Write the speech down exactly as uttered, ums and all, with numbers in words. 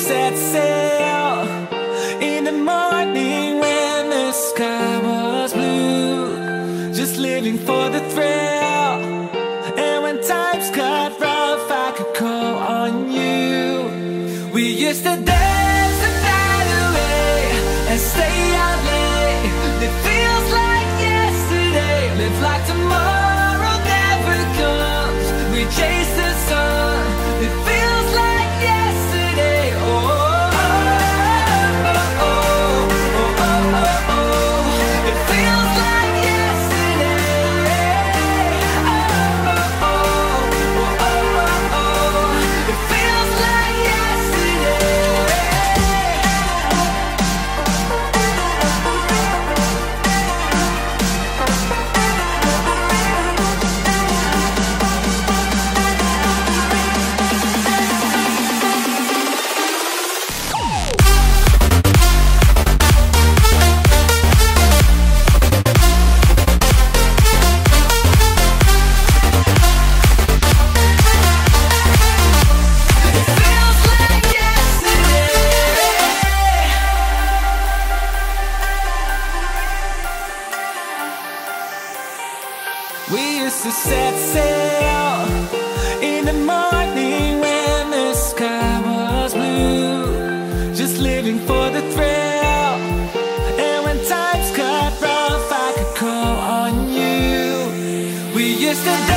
set sail in the morning when the sky was blue, just living for the thrill. And when times got rough, I could call on you. We used to dance the night away and stay out late. It feels like yesterday, live like tomorrow never comes. We chase the sun, it feels like yesterday. Oh, oh, oh, oh, oh, oh, oh. It feels like yesterday. Oh, oh, oh, oh, oh. It feels like yesterday. We used to set sail in the morning when the sky was blue, just living for the thrill. And when times got rough, I could call on you. We used to